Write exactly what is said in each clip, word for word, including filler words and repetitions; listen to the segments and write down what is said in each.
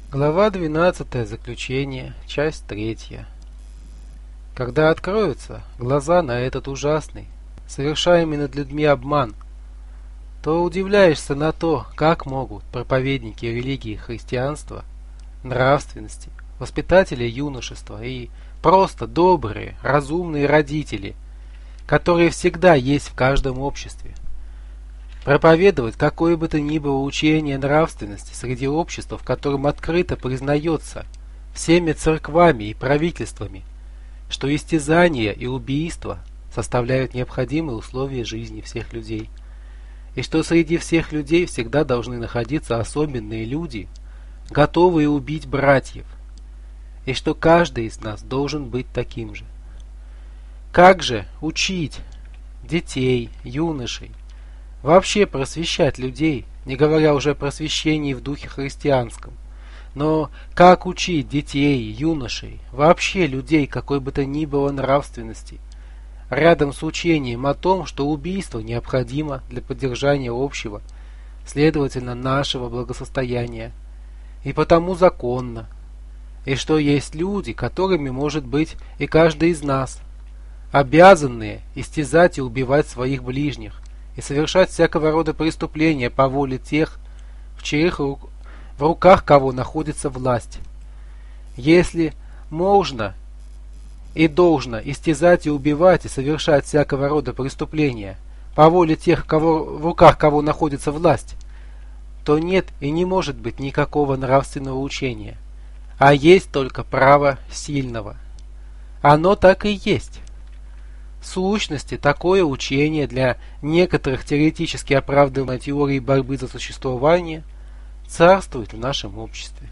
Глава двенадцатая. Заключение. Часть третья. Когда откроются глаза на этот ужасный, совершаемый над людьми обман, то удивляешься на то, как могут проповедники религии христианства, нравственности, воспитатели юношества и просто добрые, разумные родители, которые всегда есть в каждом обществе, проповедовать какое бы то ни было учение нравственности среди общества, в котором открыто признается всеми церквами и правительствами, что истязания и убийства составляют необходимые условия жизни всех людей, и что среди всех людей всегда должны находиться особенные люди, готовые убить братьев, и что каждый из нас должен быть таким же. Как же учить детей, юношей, вообще просвещать людей, не говоря уже о просвещении в духе христианском? Но как учить детей, юношей, вообще людей какой бы то ни было нравственности, рядом с учением о том, что убийство необходимо для поддержания общего, следовательно, нашего благосостояния, и потому законно, и что есть люди, которыми может быть и каждый из нас, обязанные истязать и убивать своих ближних, и совершать всякого рода преступления по воле тех, в чьих рук, в руках кого находится власть. Если можно и должно истязать и убивать и совершать всякого рода преступления по воле тех, кого, в руках кого находится власть, то нет и не может быть никакого нравственного учения, а есть только право сильного. Оно так и есть. В сущности, такое учение для некоторых теоретически оправданной теории борьбы за существование царствует в нашем обществе.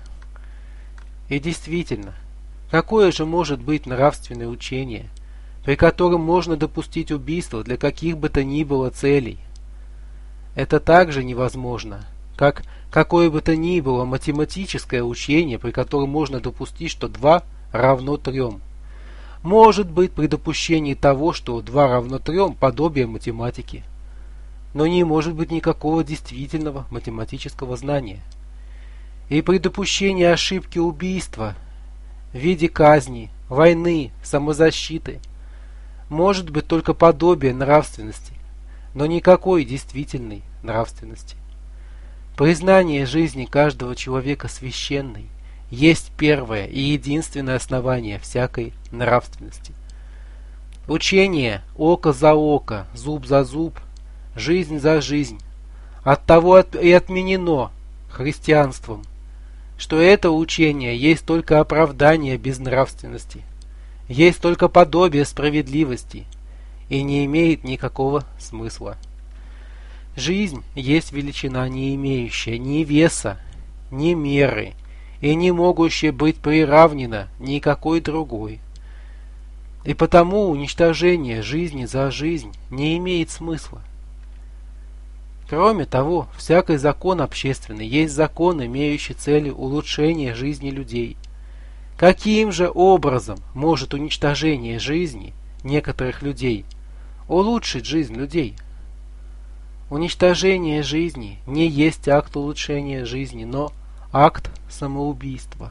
И действительно, какое же может быть нравственное учение, при котором можно допустить убийство для каких бы то ни было целей? Это также невозможно, как какое бы то ни было математическое учение, при котором можно допустить, что два равно трем. Может быть при допущении того, что два равно трем подобие математики, но не может быть никакого действительного математического знания. И при допущении ошибки убийства в виде казни, войны, самозащиты может быть только подобие нравственности, но никакой действительной нравственности. Признание жизни каждого человека священной есть первое и единственное основание всякой нравственности. Учение око за око, зуб за зуб, жизнь за жизнь оттого и отменено христианством, что это учение есть только оправдание безнравственности, есть только подобие справедливости и не имеет никакого смысла. Жизнь есть величина, не имеющая ни веса, ни меры, и не могущая быть приравнена никакой другой. И потому уничтожение жизни за жизнь не имеет смысла. Кроме того, всякий закон общественный есть закон, имеющий целью улучшение жизни людей. Каким же образом может уничтожение жизни некоторых людей улучшить жизнь людей? Уничтожение жизни не есть акт улучшения жизни, но акт самоубийства.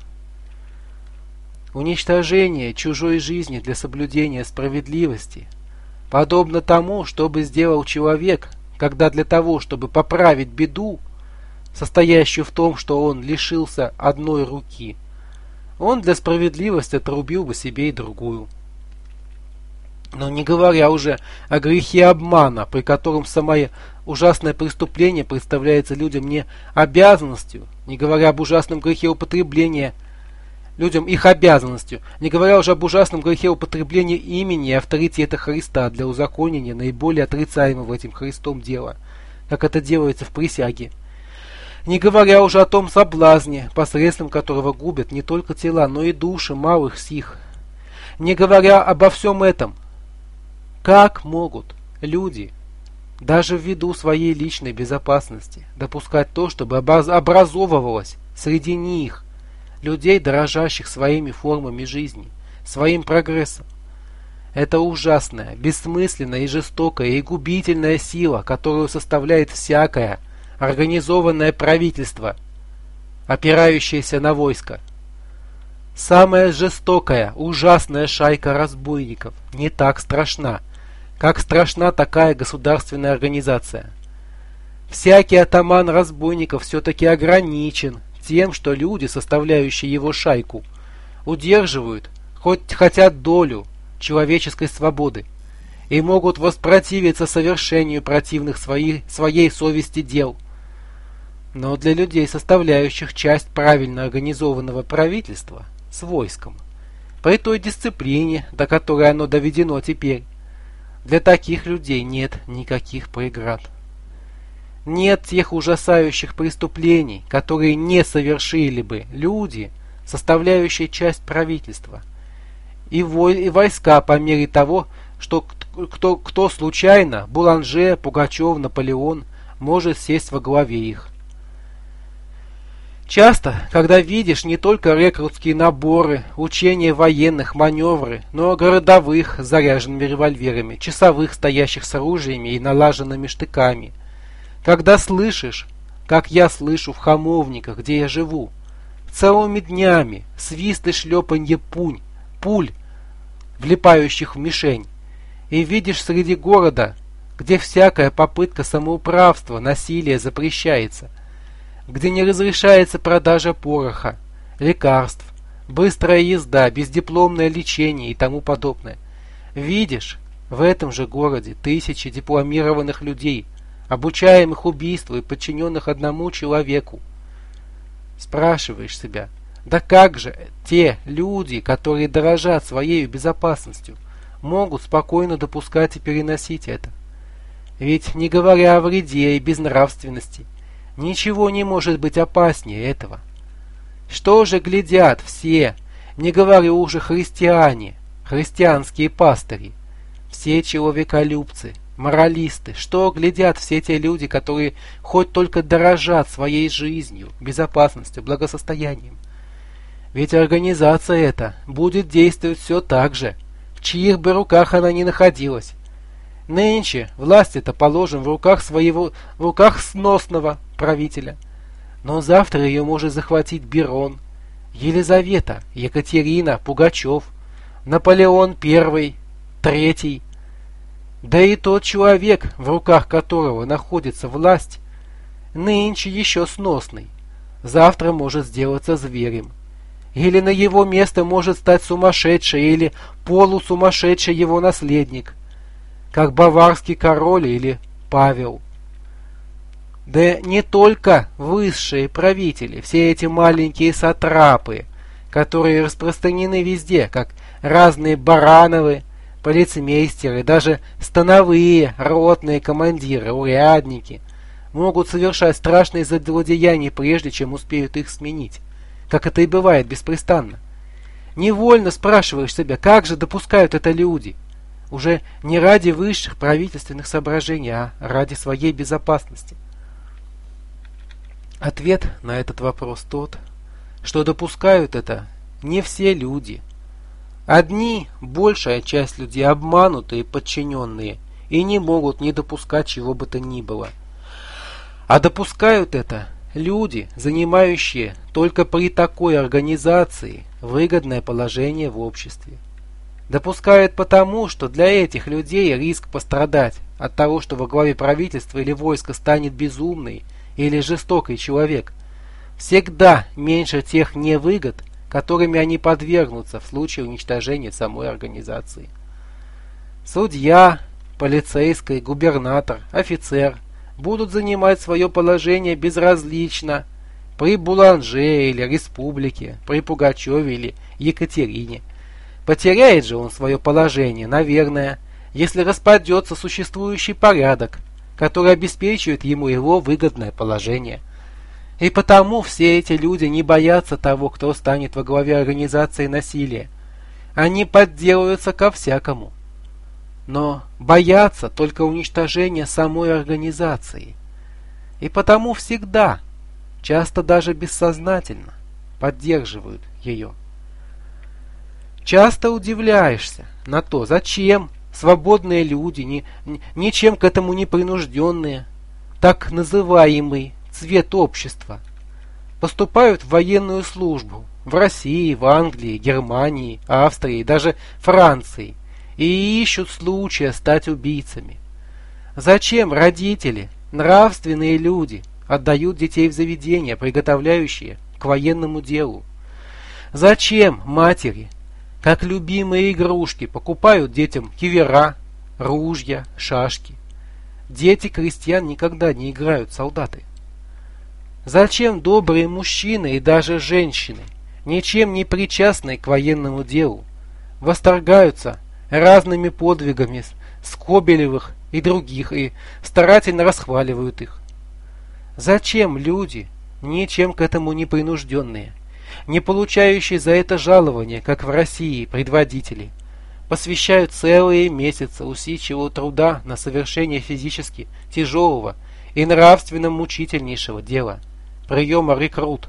Уничтожение чужой жизни для соблюдения справедливости подобно тому, что бы сделал человек, когда для того, чтобы поправить беду, состоящую в том, что он лишился одной руки, он для справедливости отрубил бы себе и другую. Но не говоря уже о грехе обмана, при котором самое ужасное преступление представляется людям не обязанностью, не говоря об ужасном грехе употребления людям их обязанностью, не говоря уже об ужасном грехе употребления имени и авторитета Христа для узаконения наиболее отрицаемого этим Христом дела, как это делается в присяге. Не говоря уже о том соблазне, посредством которого губят не только тела, но и души малых сих. Не говоря обо всем этом, как могут люди, даже ввиду своей личной безопасности, допускать то, чтобы образовывалось среди них, людей, дорожащих своими формами жизни, своим прогрессом? Это ужасная, бессмысленная и жестокая и губительная сила, которую составляет всякое организованное правительство, опирающаяся на войско. Самая жестокая, ужасная шайка разбойников не так страшна, как страшна такая государственная организация. Всякий атаман разбойников все-таки ограничен тем, что люди, составляющие его шайку, удерживают хоть хотят долю человеческой свободы и могут воспротивиться совершению противных своей, своей совести дел. Но для людей, составляющих часть правильно организованного правительства с войском, при той дисциплине, до которой оно доведено теперь, для таких людей нет никаких преград. Нет тех ужасающих преступлений, которые не совершили бы люди, составляющие часть правительства, и, вой, и войска по мере того, что кто, кто случайно, Буланже, Пугачев, Наполеон, может сесть во главе их. Часто, когда видишь не только рекрутские наборы, учения военных, маневры, но и городовых с заряженными револьверами, часовых, стоящих с оружиями и налаженными штыками, когда слышишь, как я слышу в Хамовниках, где я живу, целыми днями свист и шлепанье пунь, пуль, влипающих в мишень, и видишь среди города, где всякая попытка самоуправства, насилия запрещается, где не разрешается продажа пороха, лекарств, быстрая езда, бездипломное лечение и тому подобное. Видишь в этом же городе тысячи дипломированных людей, обучаемых убийству и подчиненных одному человеку. Спрашиваешь себя, да как же те люди, которые дорожат своей безопасностью, могут спокойно допускать и переносить это? Ведь, не говоря о вреде и безнравственности, ничего не может быть опаснее этого. Что же глядят все, не говорю уже христиане, христианские пастыри, все человеколюбцы, моралисты, что глядят все те люди, которые хоть только дорожат своей жизнью, безопасностью, благосостоянием? Ведь организация эта будет действовать все так же, в чьих бы руках она ни находилась. Нынче власть это положим в руках своего, в руках сносного правителя. Но завтра ее может захватить Берон, Елизавета, Екатерина, Пугачев, Наполеон Первый, Третий. Да и тот человек, в руках которого находится власть, нынче еще сносный, завтра может сделаться зверем. Или на его место может стать сумасшедший или полусумасшедший его наследник, как баварский король или Павел. Да не только высшие правители, все эти маленькие сатрапы, которые распространены везде, как разные Барановы, полицмейстеры, даже становые, ротные командиры, урядники, могут совершать страшные злодеяния, прежде чем успеют их сменить, как это и бывает беспрестанно. Невольно спрашиваешь себя, как же допускают это люди, уже не ради высших правительственных соображений, а ради своей безопасности. Ответ на этот вопрос тот, что допускают это не все люди. Одни, большая часть людей, обманутые и подчиненные, и не могут не допускать чего бы то ни было. А допускают это люди, занимающие только при такой организации выгодное положение в обществе. Допускают потому, что для этих людей риск пострадать от того, что во главе правительства или войска станет безумный или жестокий человек, всегда меньше тех невыгод, которыми они подвергнутся в случае уничтожения самой организации. Судья, полицейский, губернатор, офицер будут занимать свое положение безразлично при Буланже или Республике, при Пугачеве или Екатерине. Потеряет же он свое положение, наверное, если распадется существующий порядок, который обеспечивает ему его выгодное положение. И потому все эти люди не боятся того, кто станет во главе организации насилия. Они подделываются ко всякому. Но боятся только уничтожения самой организации. И потому всегда, часто даже бессознательно, поддерживают ее. Часто удивляешься на то, зачем свободные люди, ни, ни, ничем к этому не принужденные, так называемый цвет общества, поступают в военную службу в России, в Англии, Германии, Австрии, даже Франции и ищут случая стать убийцами? Зачем родители, нравственные люди, отдают детей в заведения, приготовляющие к военному делу? Зачем матери, как любимые игрушки, покупают детям кивера, ружья, шашки? Дети крестьян никогда не играют в солдаты. Зачем добрые мужчины и даже женщины, ничем не причастные к военному делу, восторгаются разными подвигами Скобелевых и других и старательно расхваливают их? Зачем люди, ничем к этому не принужденные, не получающие за это жалования, как в России предводители, посвящают целые месяцы усидчивого труда на совершение физически тяжелого и нравственно мучительнейшего дела – приема рекрут?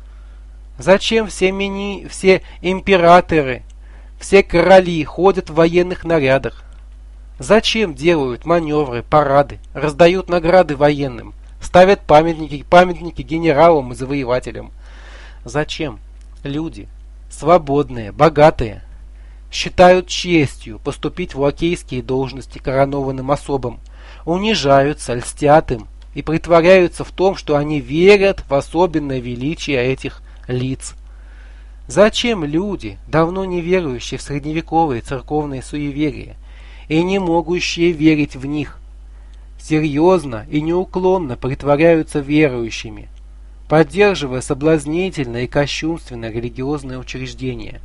Зачем все, мини, все императоры, все короли ходят в военных нарядах? Зачем делают маневры, парады, раздают награды военным, ставят памятники, памятники генералам и завоевателям? Зачем люди, свободные, богатые, считают честью поступить в лакейские должности коронованным особам, унижаются, льстят им и притворяются в том, что они верят в особенное величие этих лиц? Зачем люди, давно не верующие в средневековые церковные суеверия и не могущие верить в них, серьезно и неуклонно притворяются верующими, поддерживая соблазнительное и кощунственное религиозное учреждение?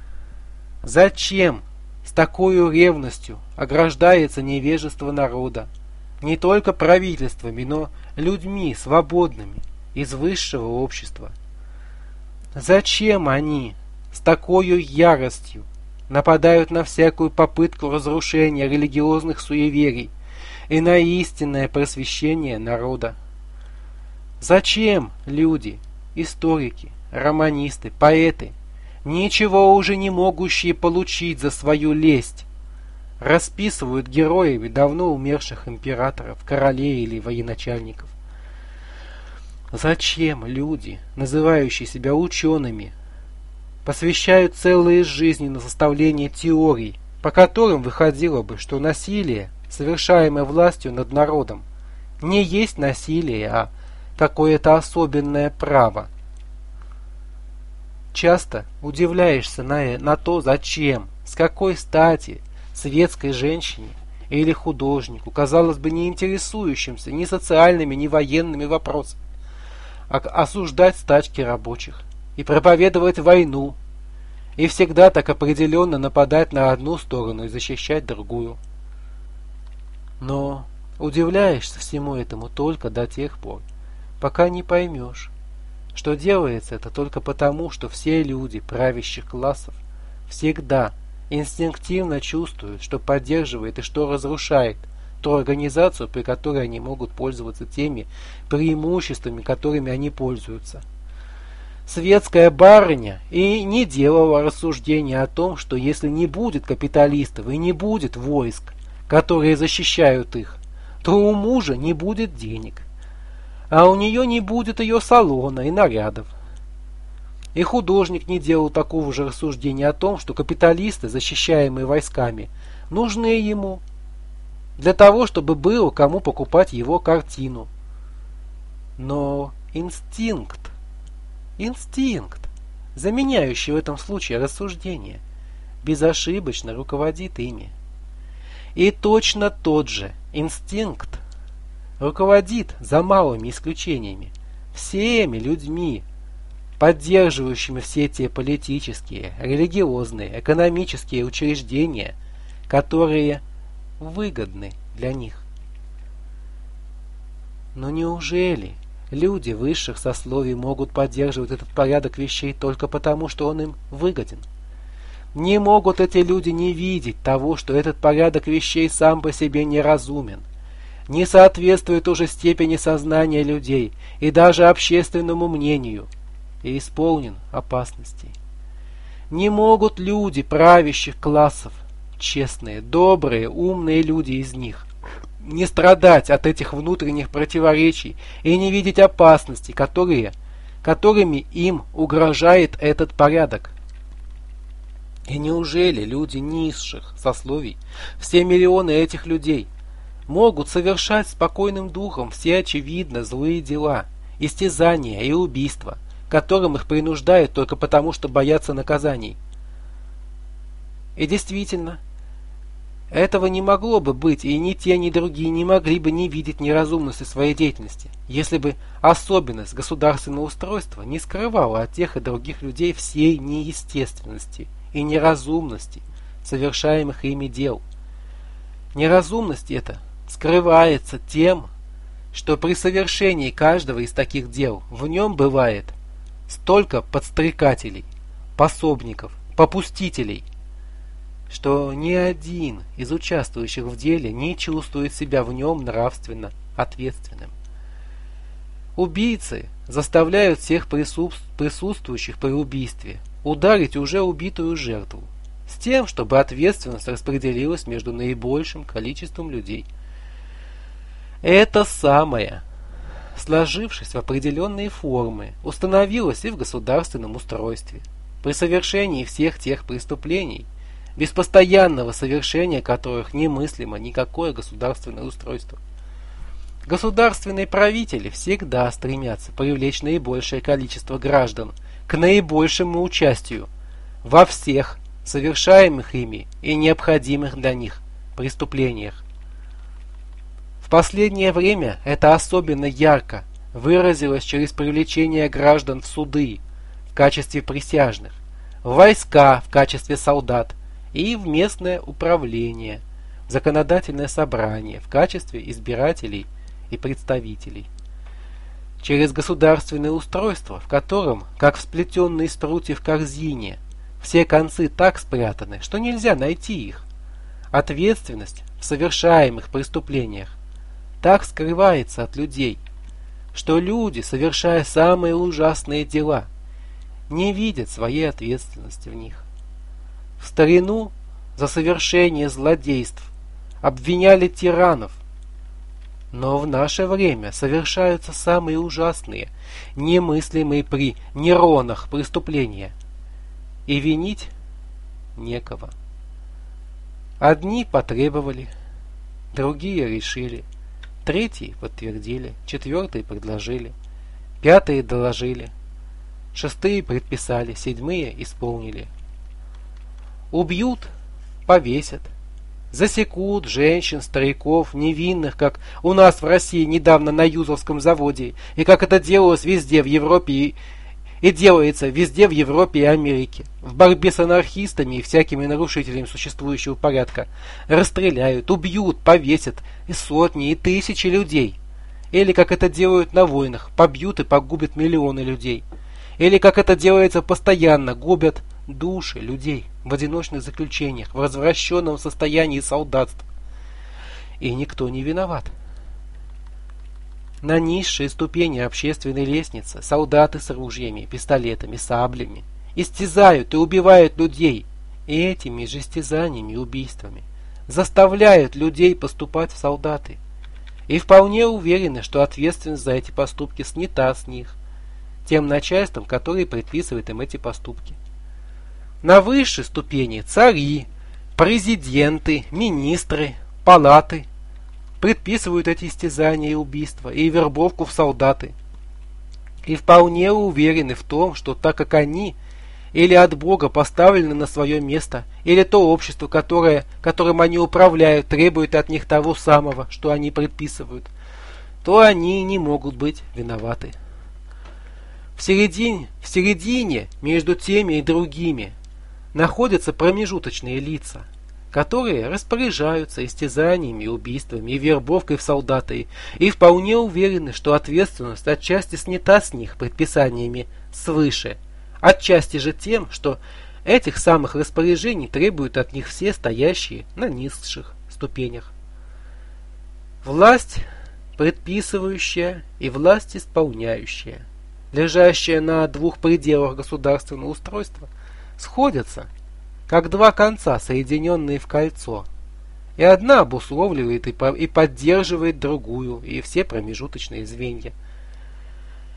Зачем с такой ревностью ограждается невежество народа, не только правительствами, но людьми свободными из высшего общества? Зачем они с такой яростью нападают на всякую попытку разрушения религиозных суеверий и на истинное просвещение народа? Зачем люди, историки, романисты, поэты, ничего уже не могущие получить за свою лесть, расписывают героями давно умерших императоров, королей или военачальников? Зачем люди, называющие себя учеными, посвящают целые жизни на составление теорий, по которым выходило бы, что насилие, совершаемое властью над народом, не есть насилие, а какое-то особенное право? Часто удивляешься на, на то, зачем, с какой стати светской женщине или художнику, казалось бы, не интересующимся ни социальными, ни военными вопросами, а осуждать стачки рабочих и проповедовать войну, и всегда так определенно нападать на одну сторону и защищать другую. Но удивляешься всему этому только до тех пор, пока не поймешь, что делается это только потому, что все люди правящих классов всегда инстинктивно чувствуют, что поддерживает и что разрушает ту организацию, при которой они могут пользоваться теми преимуществами, которыми они пользуются. Светская барыня и не делала рассуждения о том, что если не будет капиталистов и не будет войск, которые защищают их, то у мужа не будет денег, а у нее не будет ее салона и нарядов. И художник не делал такого же рассуждения о том, что капиталисты, защищаемые войсками, нужны ему для того, чтобы было кому покупать его картину. Но инстинкт, инстинкт, заменяющий в этом случае рассуждение, безошибочно руководит ими. И точно тот же инстинкт руководит, за малыми исключениями, всеми людьми, поддерживающими все те политические, религиозные, экономические учреждения, которые выгодны для них. Но неужели люди высших сословий могут поддерживать этот порядок вещей только потому, что он им выгоден? Не могут эти люди не видеть того, что этот порядок вещей сам по себе неразумен, не соответствует уже степени сознания людей и даже общественному мнению, и исполнен опасностей? Не могут люди правящих классов, честные, добрые, умные люди из них, не страдать от этих внутренних противоречий и не видеть опасностей, которые, которыми им угрожает этот порядок. И неужели люди низших сословий, все миллионы этих людей, могут совершать спокойным духом все очевидно злые дела, истязания и убийства, которым их принуждают только потому, что боятся наказаний? И действительно, этого не могло бы быть, и ни те, ни другие не могли бы не видеть неразумности своей деятельности, если бы особенность государственного устройства не скрывала от тех и других людей всей неестественности и неразумности совершаемых ими дел. Неразумность эта скрывается тем, что при совершении каждого из таких дел в нем бывает столько подстрекателей, пособников, попустителей, что ни один из участвующих в деле не чувствует себя в нем нравственно ответственным. Убийцы заставляют всех присутствующих при убийстве ударить уже убитую жертву, с тем, чтобы ответственность распределилась между наибольшим количеством людей. Это самое, сложившись в определенные формы, установилось и в государственном устройстве. При совершении всех тех преступлений, без постоянного совершения которых немыслимо никакое государственное устройство, государственные правители всегда стремятся привлечь наибольшее количество граждан к наибольшему участию во всех совершаемых ими и необходимых для них преступлениях. В последнее время это особенно ярко выразилось через привлечение граждан в суды в качестве присяжных, в войска в качестве солдат и в местное управление, в законодательное собрание в качестве избирателей и представителей. Через государственное устройство, в котором, как в сплетенной из прутьев корзине, все концы так спрятаны, что нельзя найти их, ответственность в совершаемых преступлениях так скрывается от людей, что люди, совершая самые ужасные дела, не видят своей ответственности в них. В старину за совершение злодейств обвиняли тиранов, но в наше время совершаются самые ужасные, немыслимые при Неронах преступления, и винить некого. Одни потребовали, другие решили, третьи подтвердили, четвертые предложили, пятые доложили, шестые предписали, седьмые исполнили. Убьют, повесят, засекут женщин, стариков, невинных, как у нас в России недавно на Юзовском заводе, и как это делалось везде в Европе и, и делается везде в Европе и Америке. В борьбе с анархистами и всякими нарушителями существующего порядка расстреляют, убьют, повесят и сотни, и тысячи людей. Или как это делают на войнах, побьют и погубят миллионы людей. Или как это делается постоянно, губят души людей в одиночных заключениях, в развращенном состоянии солдатства. И никто не виноват. На низшие ступени общественной лестницы солдаты с ружьями, пистолетами, саблями истязают и убивают людей, и этими же истязаниями и убийствами заставляют людей поступать в солдаты, и вполне уверены, что ответственность за эти поступки снята с них тем начальством, которое предписывает им эти поступки. На высшей ступени цари, президенты, министры, палаты предписывают эти истязания и убийства и вербовку в солдаты. И вполне уверены в том, что так как они или от Бога поставлены на свое место, или то общество, которое, которым они управляют, требует от них того самого, что они предписывают, то они не могут быть виноваты. В середине, в середине между теми и другими находятся промежуточные лица, которые распоряжаются истязаниями, убийствами и вербовкой в солдаты, и вполне уверены, что ответственность отчасти снята с них предписаниями свыше, отчасти же тем, что этих самых распоряжений требуют от них все стоящие на низших ступенях. Власть предписывающая и власть исполняющая, лежащая на двух пределах государственного устройства, сходятся, как два конца, соединенные в кольцо, и одна обусловливает и поддерживает другую и все промежуточные звенья.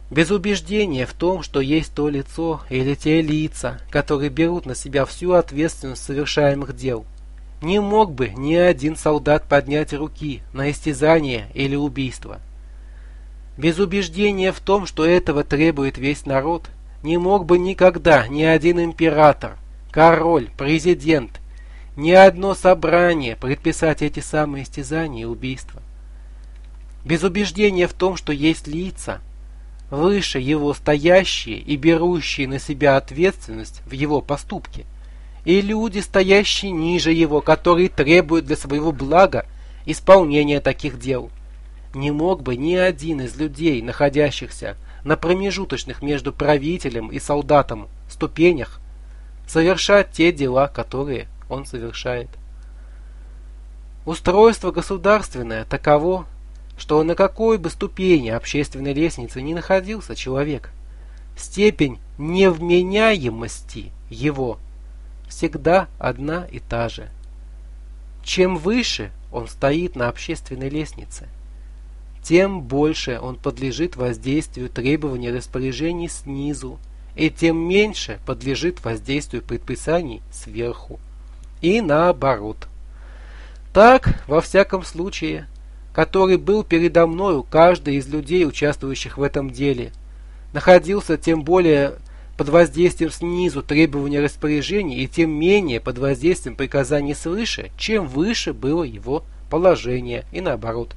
без убеждения в том, что есть то лицо или те лица, которые берут на себя всю ответственность совершаемых дел, не мог бы ни один солдат поднять руки на истязание или убийство. Без убеждения в том, что этого требует весь народ, не мог бы никогда ни один император, король, президент, ни одно собрание предписать эти самые истязания и убийства. Без убеждения в том, что есть лица, выше его стоящие и берущие на себя ответственность в его поступке, и люди, стоящие ниже его, которые требуют для своего блага исполнения таких дел. Не мог бы ни один из людей, находящихся на промежуточных между правителем и солдатом ступенях, совершать те дела, которые он совершает. Устройство государственное таково, что на какой бы ступени общественной лестницы ни находился человек, степень невменяемости его всегда одна и та же. Чем выше он стоит на общественной лестнице, тем больше он подлежит воздействию требований распоряжений снизу, и тем меньше подлежит воздействию предписаний сверху. И наоборот. Так, во всяком случае, который был передо мною каждый из людей, участвующих в этом деле, находился тем более под воздействием снизу требования распоряжений и тем менее под воздействием приказаний свыше, чем выше было его положение, и наоборот.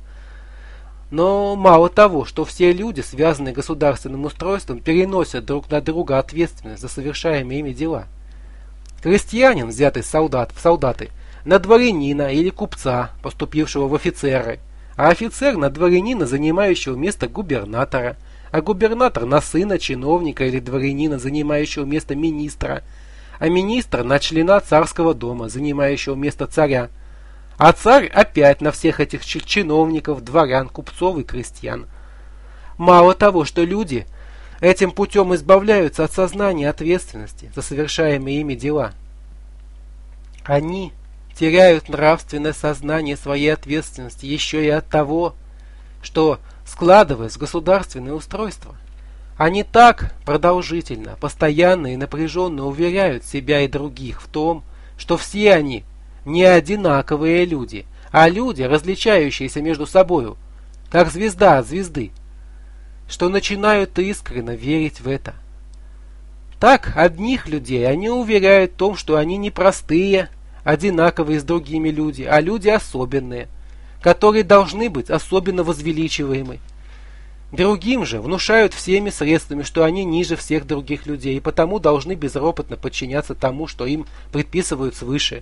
Но мало того, что все люди, связанные государственным устройством, переносят друг на друга ответственность за совершаемые ими дела. Крестьянин, взятый солдат, в солдаты, на дворянина или купца, поступившего в офицеры, а офицер на дворянина, занимающего место губернатора, а губернатор на сына чиновника или дворянина, занимающего место министра, а министр на члена царского дома, занимающего место царя, а царь опять на всех этих чиновников, дворян, купцов и крестьян. Мало того, что люди этим путем избавляются от сознания ответственности за совершаемые ими дела, они теряют нравственное сознание своей ответственности еще и от того, что, складываясь в государственное устройство, они так продолжительно, постоянно и напряженно уверяют себя и других в том, что все они не одинаковые люди, а люди, различающиеся между собою, как звезда от звезды, что начинают искренне верить в это. Так, одних людей они уверяют в том, что они не простые, одинаковые с другими люди, а люди особенные, которые должны быть особенно возвеличиваемы. Другим же внушают всеми средствами, что они ниже всех других людей, и потому должны безропотно подчиняться тому, что им предписывают свыше.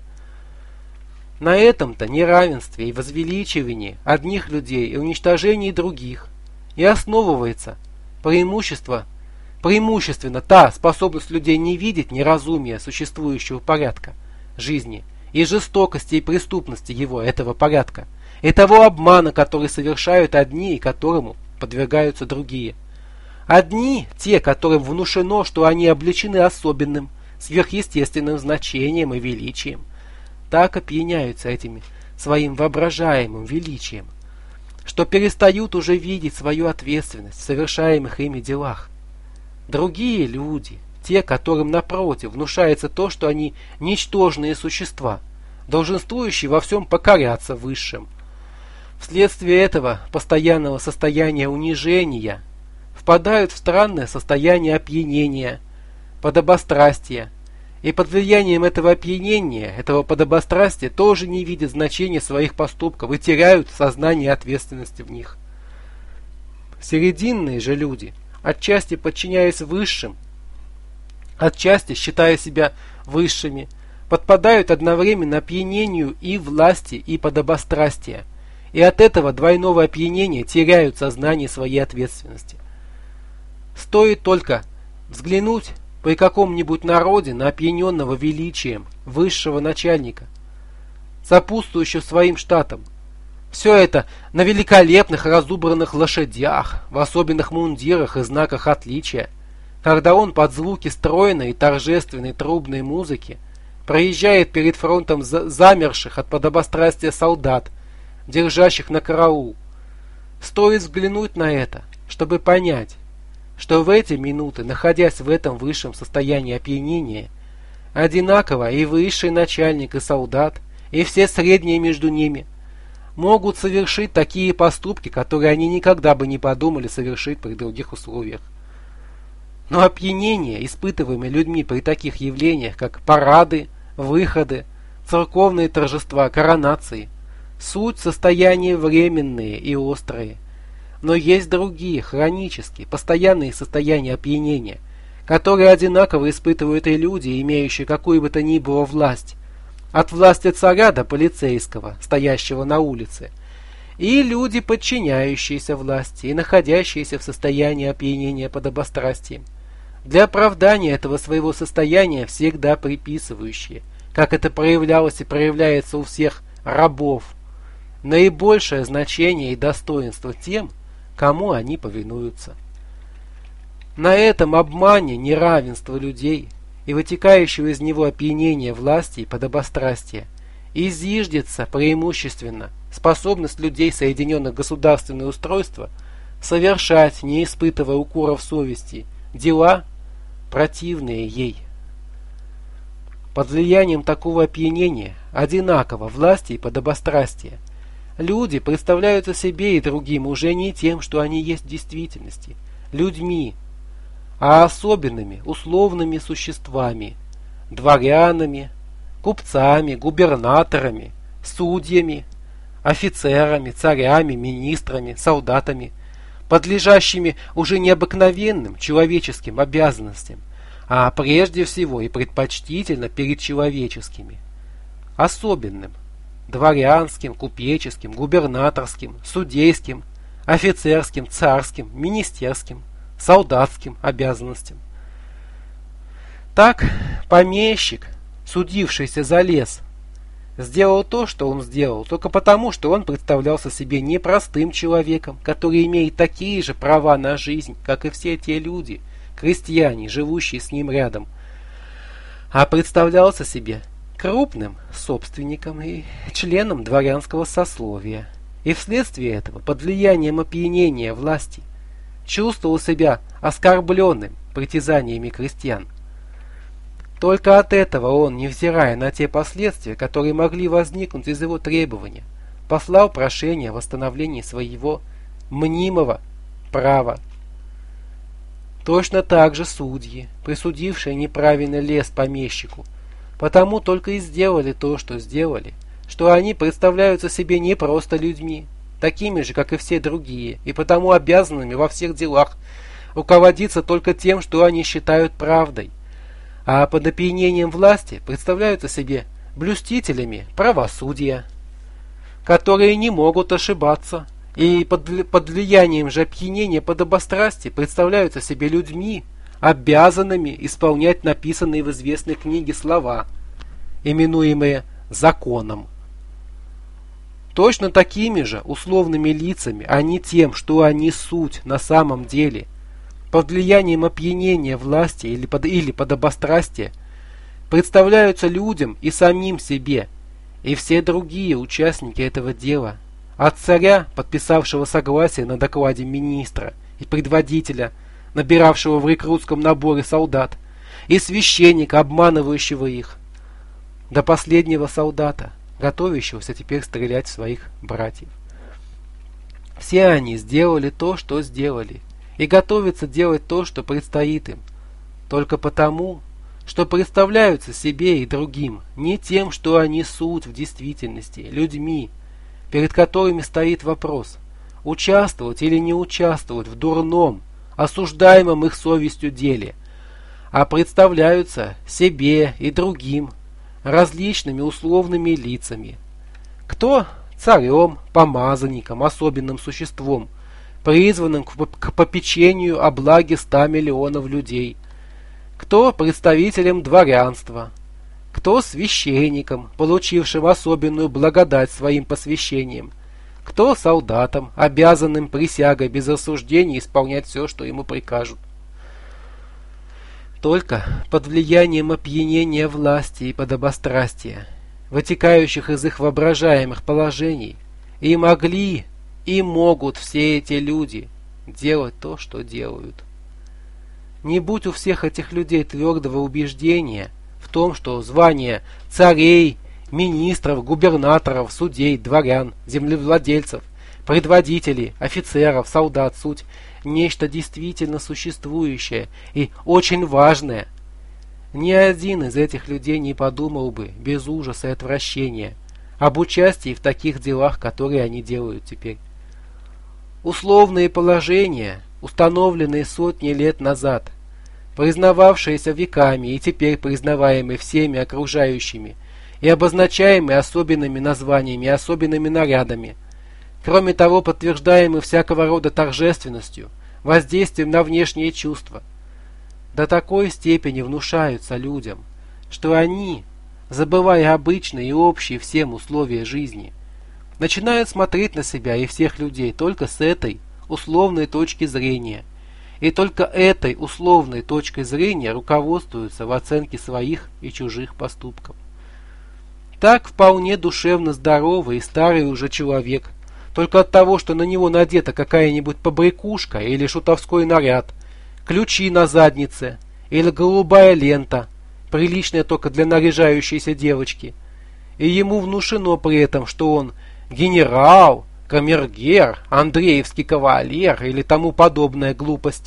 На этом-то неравенстве и возвеличивании одних людей и уничтожении других и основывается преимущество, преимущественно та способность людей не видеть неразумия существующего порядка жизни и жестокости и преступности его, этого порядка, и того обмана, который совершают одни и которому подвергаются другие. Одни, те, которым внушено, что они облечены особенным, сверхъестественным значением и величием, так опьяняются этими своим воображаемым величием, что перестают уже видеть свою ответственность в совершаемых ими делах. Другие люди, те, которым напротив внушается то, что они ничтожные существа, долженствующие во всем покоряться высшим, вследствие этого постоянного состояния унижения впадают в странное состояние опьянения, подобострастия, и под влиянием этого опьянения, этого подобострастия тоже не видят значения своих поступков и теряют сознание ответственности в них. Серединные же люди, отчасти подчиняясь высшим, отчасти считая себя высшими, подпадают одновременно опьянению и власти, и подобострастия, и от этого двойного опьянения теряют сознание своей ответственности. Стоит только взглянуть при каком-нибудь народе на опьяненного величием высшего начальника, сопутствующего своим штатам. Все это на великолепных разубранных лошадях, в особенных мундирах и знаках отличия, когда он под звуки стройной и торжественной трубной музыки проезжает перед фронтом замерших от подобострастия солдат, держащих на караул. Стоит взглянуть на это, чтобы понять, что в эти минуты, находясь в этом высшем состоянии опьянения, одинаково и высший начальник, и солдат, и все средние между ними могут совершить такие поступки, которые они никогда бы не подумали совершить при других условиях. Но опьянение, испытываемое людьми при таких явлениях, как парады, выходы, церковные торжества, коронации, суть состояния временные и острые. Но есть другие, хронические, постоянные состояния опьянения, которые одинаково испытывают и люди, имеющие какую бы то ни было власть, от власти царя до полицейского, стоящего на улице, и люди, подчиняющиеся власти и находящиеся в состоянии опьянения подобострастием, для оправдания этого своего состояния всегда приписывающие, как это проявлялось и проявляется у всех рабов, наибольшее значение и достоинство тем, кому они повинуются. На этом обмане неравенства людей и вытекающего из него опьянения власти и подобострастия изиждется преимущественно способность людей соединенных в государственное устройство совершать, не испытывая укоров совести, дела, противные ей. Под влиянием такого опьянения одинаково власти и подобострастия люди представляются себе и другим уже не тем, что они есть в действительности, людьми, а особенными условными существами, дворянами, купцами, губернаторами, судьями, офицерами, царями, министрами, солдатами, подлежащими уже необыкновенным человеческим обязанностям, а прежде всего и предпочтительно перед человеческими, особенным, дворянским, купеческим, губернаторским, судейским, офицерским, царским, министерским, солдатским обязанностям. Так помещик, судившийся за лес, сделал то, что он сделал, только потому, что он представлялся себе не простым человеком, который имеет такие же права на жизнь, как и все те люди, крестьяне, живущие с ним рядом, а представлялся себе крупным собственником и членом дворянского сословия, и вследствие этого, под влиянием опьянения власти, чувствовал себя оскорбленным притязаниями крестьян. Только от этого он, невзирая на те последствия, которые могли возникнуть из его требования, послал прошение о восстановлении своего мнимого права. Точно так же судьи, присудившие неправильный лес помещику, потому только и сделали то, что сделали, что они представляются себе не просто людьми, такими же, как и все другие, и потому обязанными во всех делах руководиться только тем, что они считают правдой, а под опьянением власти представляются себе блюстителями правосудия, которые не могут ошибаться, и под, под влиянием же опьянения подобострастия представляются себе людьми, обязанными исполнять написанные в известной книге слова, именуемые законом. Точно такими же условными лицами, а не тем, что они суть на самом деле, под влиянием опьянения власти или, под, или подобострастия, представляются людям и самим себе, и все другие участники этого дела, от царя, подписавшего согласие на докладе министра, и предводителя, набиравшего в рекрутском наборе солдат, и священника, обманывающего их, до последнего солдата, готовящегося теперь стрелять в своих братьев. Все они сделали то, что сделали, и готовятся делать то, что предстоит им, только потому, что представляются себе и другим не тем, что они суть в действительности, людьми, перед которыми стоит вопрос, участвовать или не участвовать в дурном, осуждаемом их совестью деле, а представляются себе и другим различными условными лицами. Кто царем, помазанником, особенным существом, призванным к попечению о благе ста миллионов людей, кто представителем дворянства, кто священником, получившим особенную благодать своим посвящением, кто солдатом, обязанным присягой без осуждения исполнять все, что ему прикажут. Только под влиянием опьянения власти и подобострастия, вытекающих из их воображаемых положений, и могли, и могут все эти люди делать то, что делают. Не будь у всех этих людей твердого убеждения в том, что звание царей, министров, губернаторов, судей, дворян, землевладельцев, предводителей, офицеров, солдат, суть нечто действительно существующее и очень важное, ни один из этих людей не подумал бы без ужаса и отвращения об участии в таких делах, которые они делают теперь. Условные положения, установленные сотни лет назад, признававшиеся веками и теперь признаваемые всеми окружающими и обозначаемые особенными названиями и особенными нарядами, кроме того, подтверждаемые всякого рода торжественностью, воздействием на внешние чувства, до такой степени внушаются людям, что они, забывая обычные и общие всем условия жизни, начинают смотреть на себя и всех людей только с этой условной точки зрения, и только этой условной точкой зрения руководствуются в оценке своих и чужих поступков. Так вполне душевно здоровый и старый уже человек, только от того, что на него надета какая-нибудь побрякушка или шутовской наряд, ключи на заднице или голубая лента, приличная только для наряжающейся девочки, и ему внушено при этом, что он генерал, камергер, андреевский кавалер или тому подобная глупость.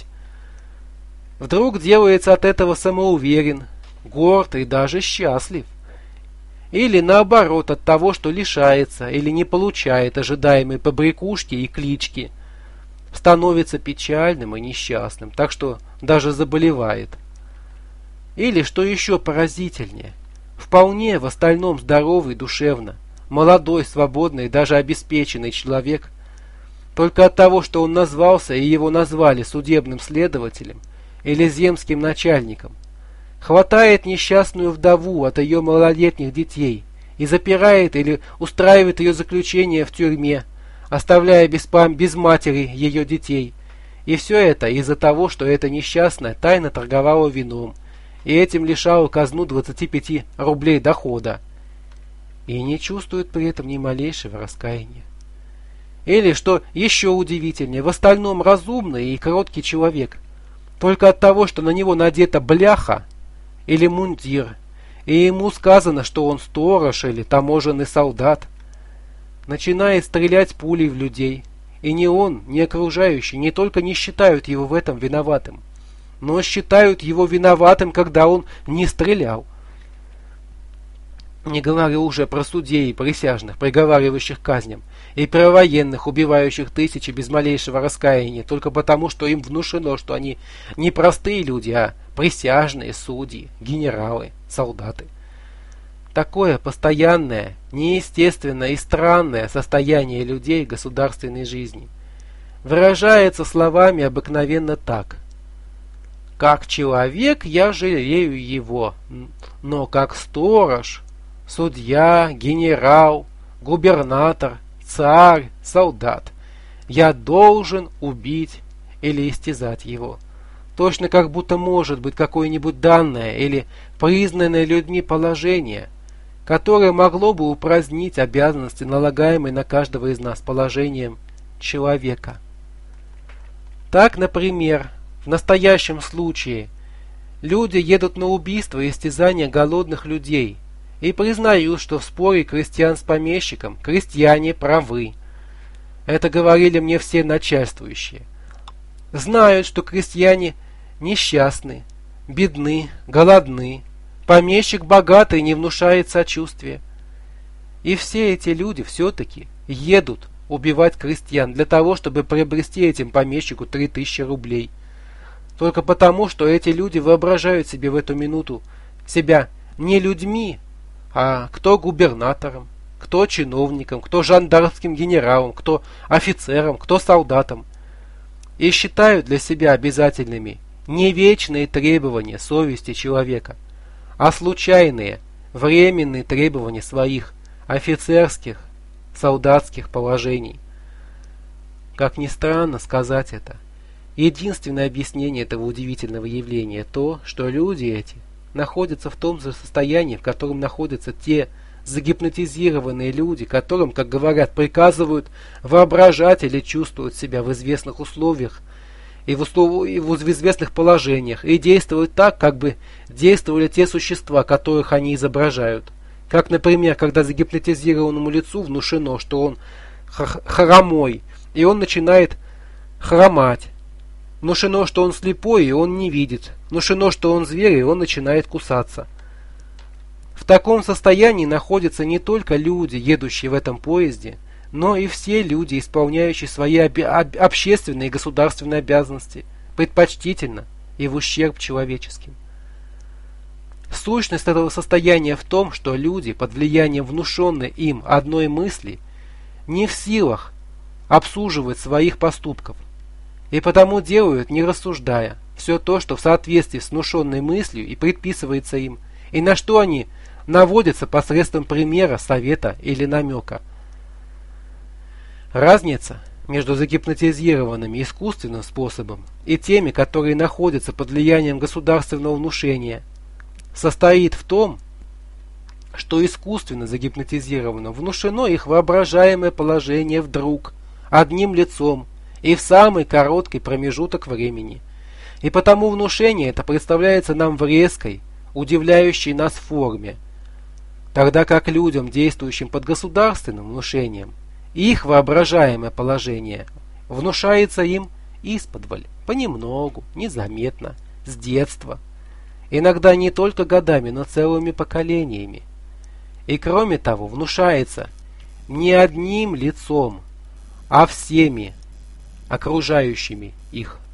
Вдруг делается от этого самоуверен, горд и даже счастлив. Или наоборот от того, что лишается или не получает ожидаемой побрякушки и клички, становится печальным и несчастным, так что даже заболевает. Или, что еще поразительнее, вполне в остальном здоровый душевно, молодой, свободный и даже обеспеченный человек, только от того, что он назвался и его назвали судебным следователем или земским начальником, хватает несчастную вдову от ее малолетних детей и запирает или устраивает ее заключение в тюрьме, оставляя без, пам без матери ее детей. И все это из-за того, что эта несчастная тайно торговала вином и этим лишала казну двадцати пяти рублей дохода. И не чувствует при этом ни малейшего раскаяния. Или, что еще удивительнее, в остальном разумный и кроткий человек, только от того, что на него надета бляха или мундир, и ему сказано, что он сторож или таможенный солдат, начинает стрелять пулей в людей, и ни он, ни окружающие не только не считают его в этом виноватым, но считают его виноватым, когда он не стрелял. Не говорю уже про судей и присяжных, приговаривающих казням, и про военных, убивающих тысячи без малейшего раскаяния, только потому, что им внушено, что они не простые люди, а присяжные, судьи, генералы, солдаты. Такое постоянное, неестественное и странное состояние людей государственной жизни выражается словами обыкновенно так: «Как человек я жалею его, но как сторож, судья, генерал, губернатор, царь, солдат, я должен убить или истязать его». Точно как будто может быть какое-нибудь данное или признанное людьми положение, которое могло бы упразднить обязанности, налагаемые на каждого из нас положением человека. Так, например, в настоящем случае люди едут на убийство и истязание голодных людей и признают, что в споре крестьян с помещиком крестьяне правы. Это говорили мне все начальствующие. Знают, что крестьяне несчастны, бедны, голодны, помещик богатый не внушает сочувствия. И все эти люди все-таки едут убивать крестьян для того, чтобы приобрести этим помещику три тысячи рублей. Только потому, что эти люди воображают себе в эту минуту себя не людьми, а кто губернатором, кто чиновником, кто жандармским генералом, кто офицером, кто солдатом. И считают для себя обязательными не вечные требования совести человека, а случайные, временные требования своих офицерских, солдатских положений. Как ни странно сказать это, единственное объяснение этого удивительного явления то, что люди эти находятся в том же состоянии, в котором находятся те загипнотизированные люди, которым, как говорят, приказывают воображать или чувствовать себя в известных условиях и в, услов... и в известных положениях, и действовать так, как бы действовали те существа, которых они изображают. Как, например, когда загипнотизированному лицу внушено, что он хромой, и он начинает хромать. Внушено, что он слепой, и он не видит. Внушено, что он зверь, и он начинает кусаться. В таком состоянии находятся не только люди, едущие в этом поезде, но и все люди, исполняющие свои об... об... общественные и государственные обязанности, предпочтительно и в ущерб человеческим. Сущность этого состояния в том, что люди, под влиянием внушенной им одной мысли, не в силах обсуживать своих поступков, и потому делают, не рассуждая, все то, что в соответствии с внушенной мыслью и предписывается им, и на что они наводятся посредством примера, совета или намека. Разница между загипнотизированными искусственным способом и теми, которые находятся под влиянием государственного внушения, состоит в том, что искусственно загипнотизированным внушено их воображаемое положение вдруг, одним лицом и в самый короткий промежуток времени. И потому внушение это представляется нам в резкой, удивляющей нас форме, тогда как людям, действующим под государственным внушением, их воображаемое положение внушается им исподволь, понемногу, незаметно, с детства, иногда не только годами, но целыми поколениями. И кроме того, внушается не одним лицом, а всеми окружающими их.